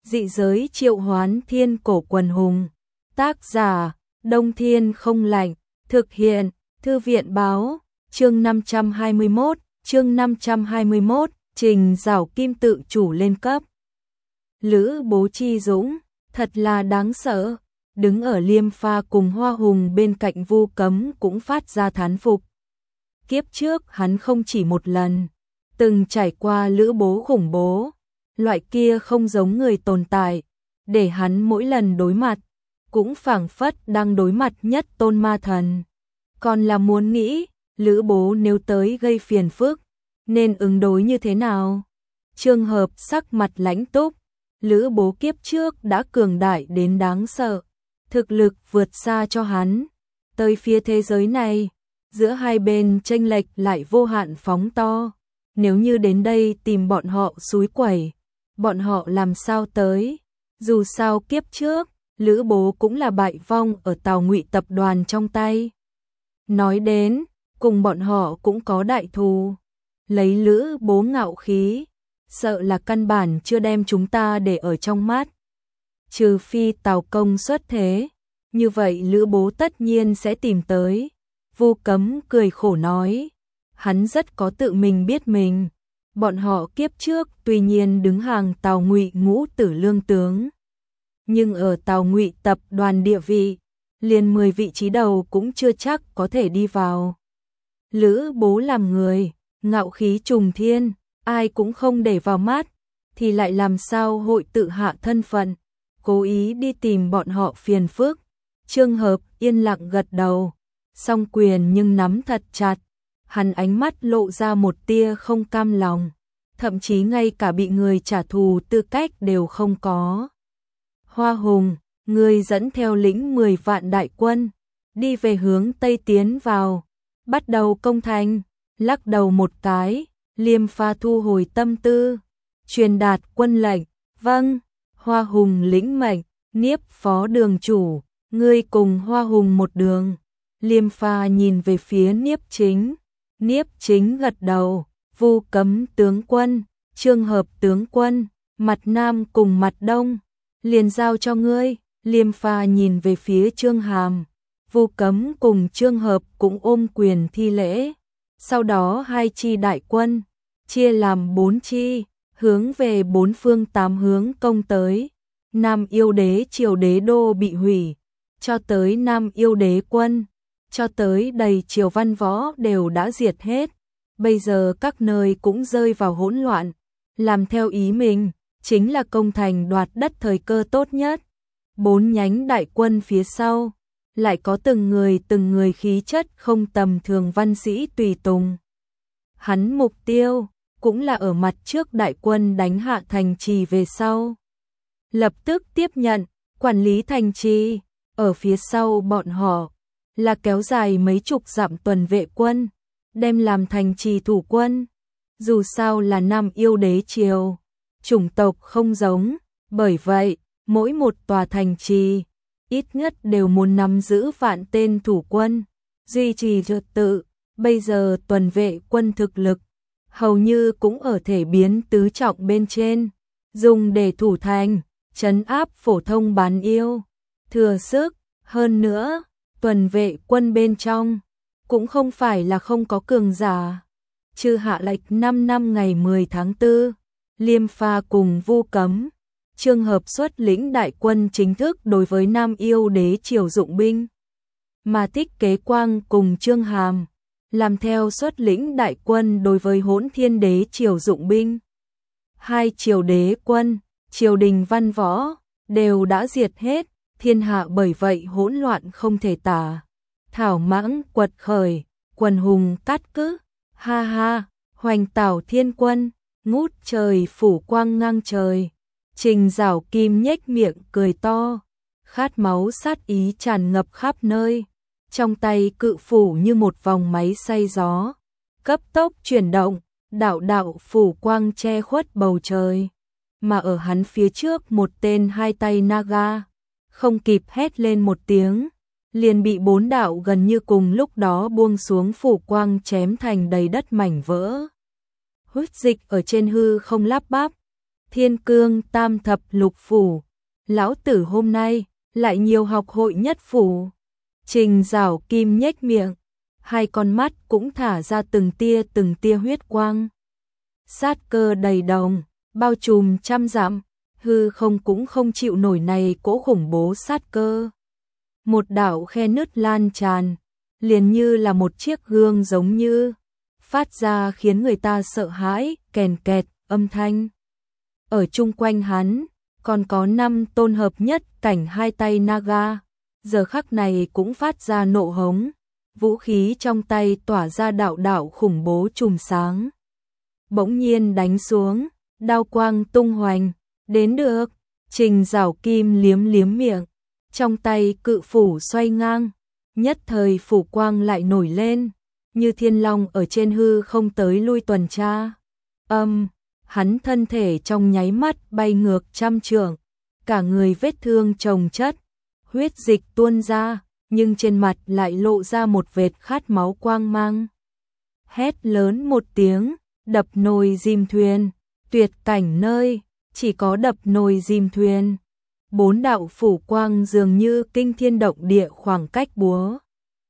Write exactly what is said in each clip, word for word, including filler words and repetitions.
Dị giới triệu hoán thiên cổ quần hùng. Tác giả, Đông Thiên không lạnh. Thực hiện, Thư viện báo. Chương năm trăm hai mươi mốt, chương năm trăm hai mươi mốt, Trình Giảo Kim tự chủ lên cấp. Lữ Bố Chi Dũng, thật là đáng sợ. Đứng ở Liêm Pha cùng Hoa Hùng bên cạnh Vu Cấm cũng phát ra thán phục. Kiếp trước hắn không chỉ một lần từng trải qua Lữ Bố khủng bố, loại kia không giống người tồn tại, để hắn mỗi lần đối mặt cũng phảng phất đang đối mặt nhất tôn ma thần. Còn là muốn nghĩ, Lữ Bố nếu tới gây phiền phức, nên ứng đối như thế nào? Trường hợp sắc mặt lãnh túc, Lữ Bố kiếp trước đã cường đại đến đáng sợ, thực lực vượt xa cho hắn. Tới phía thế giới này, giữa hai bên chênh lệch lại vô hạn phóng to. Nếu như đến đây tìm bọn họ xúi quẩy, bọn họ làm sao tới? Dù sao kiếp trước, Lữ Bố cũng là bại vong ở Tào Ngụy tập đoàn trong tay. Nói đến, cùng bọn họ cũng có đại thù. Lấy Lữ Bố ngạo khí, sợ là căn bản chưa đem chúng ta để ở trong mắt. Trừ phi Tào Công xuất thế, như vậy Lữ Bố tất nhiên sẽ tìm tới. Vu Cấm cười khổ nói, hắn rất có tự mình biết mình. Bọn họ kiếp trước tuy nhiên đứng hàng Tào Ngụy ngũ tử lương tướng, nhưng ở Tào Ngụy tập đoàn địa vị, liền mười vị trí đầu cũng chưa chắc có thể đi vào. Lữ Bố làm người, ngạo khí trùng thiên, ai cũng không để vào mắt, thì lại làm sao hội tự hạ thân phận, cố ý đi tìm bọn họ phiền phức. Trường hợp yên lặng gật đầu, song quyền nhưng nắm thật chặt, hắn ánh mắt lộ ra một tia không cam lòng, thậm chí ngay cả bị người trả thù tư cách đều không có. Hoa Hùng, người dẫn theo lĩnh mười vạn đại quân, đi về hướng Tây tiến vào, bắt đầu công thành. Lắc đầu một cái, Liêm Pha thu hồi tâm tư, truyền đạt quân lệnh, vâng. Hoa Hùng lĩnh mệnh, Niếp phó đường chủ, ngươi cùng Hoa Hùng một đường. Liêm Pha nhìn về phía Niếp Chính, Niếp Chính gật đầu. Vu Cấm tướng quân, Trường Hợp tướng quân, mặt Nam cùng mặt Đông, liền giao cho ngươi. Liêm Pha nhìn về phía Trương Hàm, Vu Cấm cùng Trương Hợp cũng ôm quyền thi lễ. Sau đó hai chi đại quân, chia làm bốn chi, hướng về bốn phương tám hướng công tới. Nam Yêu Đế triều đế đô bị hủy, cho tới Nam Yêu Đế quân, cho tới đầy triều văn võ đều đã diệt hết. Bây giờ các nơi cũng rơi vào hỗn loạn, làm theo ý mình, chính là công thành đoạt đất thời cơ tốt nhất. Bốn nhánh đại quân phía sau, lại có từng người từng người khí chất không tầm thường văn sĩ tùy tùng. Hắn mục tiêu, cũng là ở mặt trước đại quân đánh hạ thành trì về sau. Lập tức tiếp nhận, quản lý thành trì, ở phía sau bọn họ, là kéo dài mấy chục dặm tuần vệ quân, đem làm thành trì thủ quân. Dù sao là Nam Yêu Đế triều, chủng tộc không giống, bởi vậy, mỗi một tòa thành trì, ít nhất đều muốn nắm giữ vạn tên thủ quân, duy trì trật tự. Bây giờ tuần vệ quân thực lực, hầu như cũng ở thể biến tứ trọng bên trên, dùng để thủ thành, trấn áp phổ thông bán yêu, thừa sức. Hơn nữa, tuần vệ quân bên trong, cũng không phải là không có cường giả. Trừ hạ lệch năm năm ngày mười tháng tư, Liêm Pha cùng Vu Cấm, Trường Hợp xuất lĩnh đại quân chính thức đối với Nam Yêu Đế triều dụng binh. Mà Thích Kế Quang cùng Trương Hàm, làm theo xuất lĩnh đại quân đối với Hỗn Thiên Đế triều dụng binh. Hai triều đế quân, triều đình văn võ, đều đã diệt hết, thiên hạ bởi vậy hỗn loạn không thể tả. Thảo mãng quật khởi, quần hùng cát cứ, ha ha, hoành tảo thiên quân, ngút trời phủ quang ngang trời. Trình Giảo Kim nhếch miệng cười to, khát máu sát ý tràn ngập khắp nơi. Trong tay cự phủ như một vòng máy xay gió, cấp tốc chuyển động, đạo đạo phủ quang che khuất bầu trời. Mà ở hắn phía trước một tên hai tay Naga, không kịp hét lên một tiếng, liền bị bốn đạo gần như cùng lúc đó buông xuống phủ quang chém thành đầy đất mảnh vỡ. Huyết dịch ở trên hư không lắp bắp, Thiên cương tam thập lục phủ, lão tử hôm nay lại nhiều học hội nhất phủ. Trình Giảo Kim nhếch miệng, hai con mắt cũng thả ra từng tia từng tia huyết quang. Sát cơ đầy đồng, bao trùm trăm dặm, hư không cũng không chịu nổi này cỗ khủng bố sát cơ. Một đạo khe nứt lan tràn, liền như là một chiếc gương giống như, phát ra khiến người ta sợ hãi, kèn kẹt, âm thanh. Ở chung quanh hắn, còn có năm tôn hợp nhất cảnh hai tay Naga, giờ khắc này cũng phát ra nộ hống, vũ khí trong tay tỏa ra đạo đạo khủng bố chùm sáng. Bỗng nhiên đánh xuống, đao quang tung hoành, đến được, Trình Giảo Kim liếm liếm miệng, trong tay cự phủ xoay ngang, nhất thời phủ quang lại nổi lên, như thiên long ở trên hư không tới lui tuần tra. Âm, hắn thân thể trong nháy mắt bay ngược trăm trượng, cả người vết thương chồng chất, huyết dịch tuôn ra, nhưng trên mặt lại lộ ra một vệt khát máu quang mang. Hét lớn một tiếng, đập nồi dìm thuyền, tuyệt cảnh nơi, chỉ có đập nồi dìm thuyền. Bốn đạo phủ quang dường như kinh thiên động địa khoảng cách búa.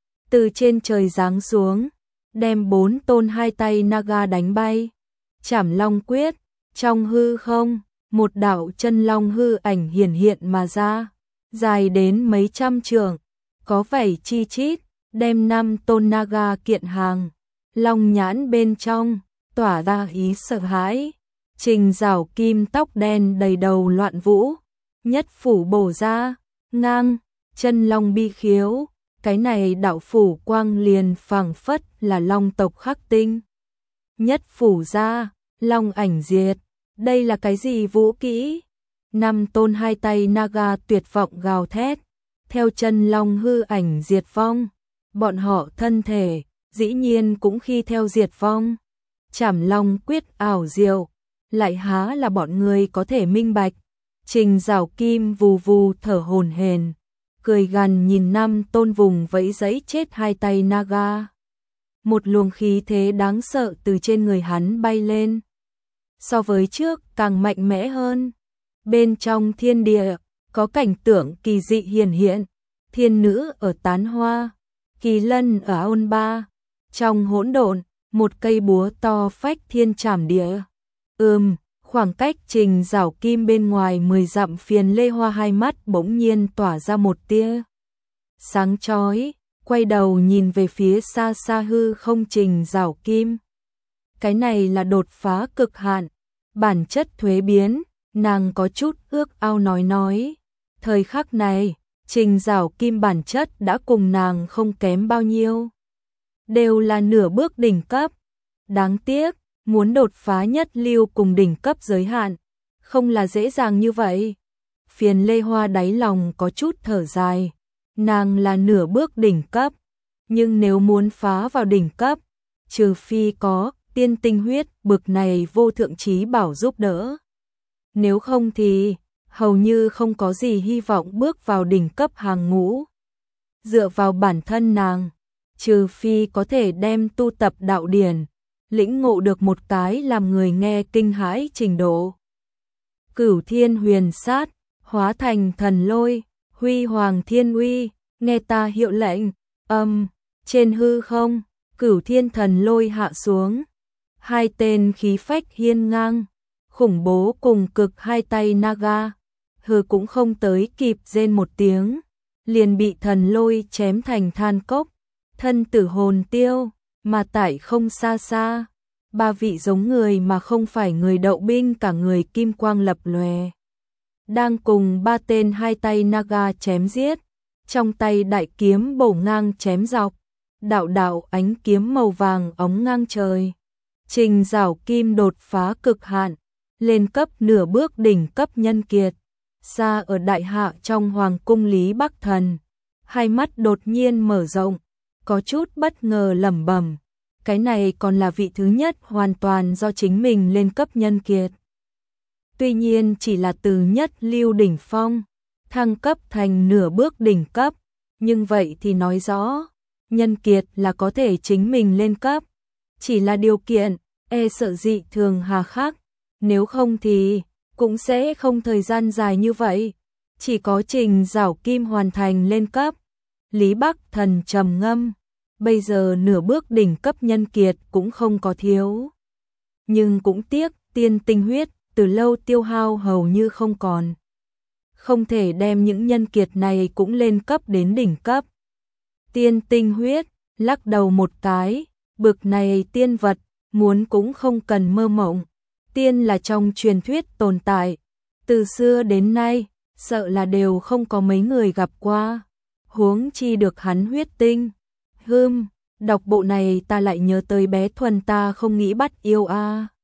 Từ trên trời giáng xuống, đem bốn tôn hai tay Naga đánh bay. Trảm Long quyết, trong hư không, một đạo chân long hư ảnh hiển hiện mà ra, dài đến mấy trăm trượng, có vảy chi chít, đem năm tôn Naga kiện hàng. Long nhãn bên trong, tỏa ra ý sợ hãi. Trình Giảo Kim tóc đen đầy đầu loạn vũ, nhất phủ bổ ra, ngang, chân long bi khiếu, cái này đạo phủ quang liền phảng phất là long tộc khắc tinh. Nhất phủ ra, long ảnh diệt, đây là cái gì vũ kỹ? Năm tôn hai tay Naga tuyệt vọng gào thét, theo chân long hư ảnh diệt vong, bọn họ thân thể, dĩ nhiên cũng khi theo diệt vong. Trảm Long quyết ảo diệu, lại há là bọn người có thể minh bạch. Trình Giảo Kim vù vù thở hổn hển, cười gằn nhìn năm tôn vùng vẫy giấy chết hai tay Naga. Một luồng khí thế đáng sợ từ trên người hắn bay lên. So với trước càng mạnh mẽ hơn. Bên trong thiên địa, có cảnh tượng kỳ dị hiển hiện. Thiên nữ ở tán hoa, kỳ lân ở ôn ba. Trong hỗn độn, một cây búa to phách thiên trảm địa. Ừm, khoảng cách Trình Giảo Kim bên ngoài mười dặm Phiền Lê Hoa hai mắt bỗng nhiên tỏa ra một tia sáng chói, quay đầu nhìn về phía xa xa hư không Trình Giảo Kim. Cái này là đột phá cực hạn, bản chất thuế biến, nàng có chút ước ao nói nói. Thời khắc này, Trình Giảo Kim bản chất đã cùng nàng không kém bao nhiêu. Đều là nửa bước đỉnh cấp. Đáng tiếc, muốn đột phá nhất lưu cùng đỉnh cấp giới hạn, không là dễ dàng như vậy. Phiền Lê Hoa đáy lòng có chút thở dài, nàng là nửa bước đỉnh cấp, nhưng nếu muốn phá vào đỉnh cấp, trừ phi có tiên tinh huyết bực này vô thượng trí bảo giúp đỡ. Nếu không thì, hầu như không có gì hy vọng bước vào đỉnh cấp hàng ngũ. Dựa vào bản thân nàng, trừ phi có thể đem tu tập đạo điển, lĩnh ngộ được một cái làm người nghe kinh hãi trình độ. Cửu thiên huyền sát, hóa thành thần lôi, huy hoàng thiên uy, nghe ta hiệu lệnh, âm, trên hư không, cửu thiên thần lôi hạ xuống. Hai tên khí phách hiên ngang, khủng bố cùng cực hai tay Naga, hư cũng không tới kịp rên một tiếng, liền bị thần lôi chém thành than cốc, thân tử hồn tiêu. Mà tại không xa xa, ba vị giống người mà không phải người đậu binh cả người kim quang lập lòe, đang cùng ba tên hai tay Naga chém giết, trong tay đại kiếm bổ ngang chém dọc, đạo đạo ánh kiếm màu vàng óng ngang trời. Trình Giảo Kim đột phá cực hạn, lên cấp nửa bước đỉnh cấp nhân kiệt, xa ở đại hạ trong hoàng cung Lý Bắc Thần, hai mắt đột nhiên mở rộng, có chút bất ngờ lẩm bẩm, cái này còn là vị thứ nhất hoàn toàn do chính mình lên cấp nhân kiệt. Tuy nhiên chỉ là từ nhất lưu đỉnh phong, thăng cấp thành nửa bước đỉnh cấp, nhưng vậy thì nói rõ, nhân kiệt là có thể chính mình lên cấp, chỉ là điều kiện, e sợ dị thường hà khắc, nếu không thì, cũng sẽ không thời gian dài như vậy, chỉ có Trình Giảo Kim hoàn thành lên cấp. Lý Bắc Thần trầm ngâm, bây giờ nửa bước đỉnh cấp nhân kiệt cũng không có thiếu. Nhưng cũng tiếc, tiên tinh huyết từ lâu tiêu hao hầu như không còn. Không thể đem những nhân kiệt này cũng lên cấp đến đỉnh cấp. Tiên tinh huyết, lắc đầu một cái, bực này tiên vật, muốn cũng không cần mơ mộng. Tiên là trong truyền thuyết tồn tại, từ xưa đến nay, sợ là đều không có mấy người gặp qua. Huống chi được hắn huyết tinh. Hừm, đọc bộ này ta lại nhớ tới bé Thuần ta không nghĩ bắt yêu a.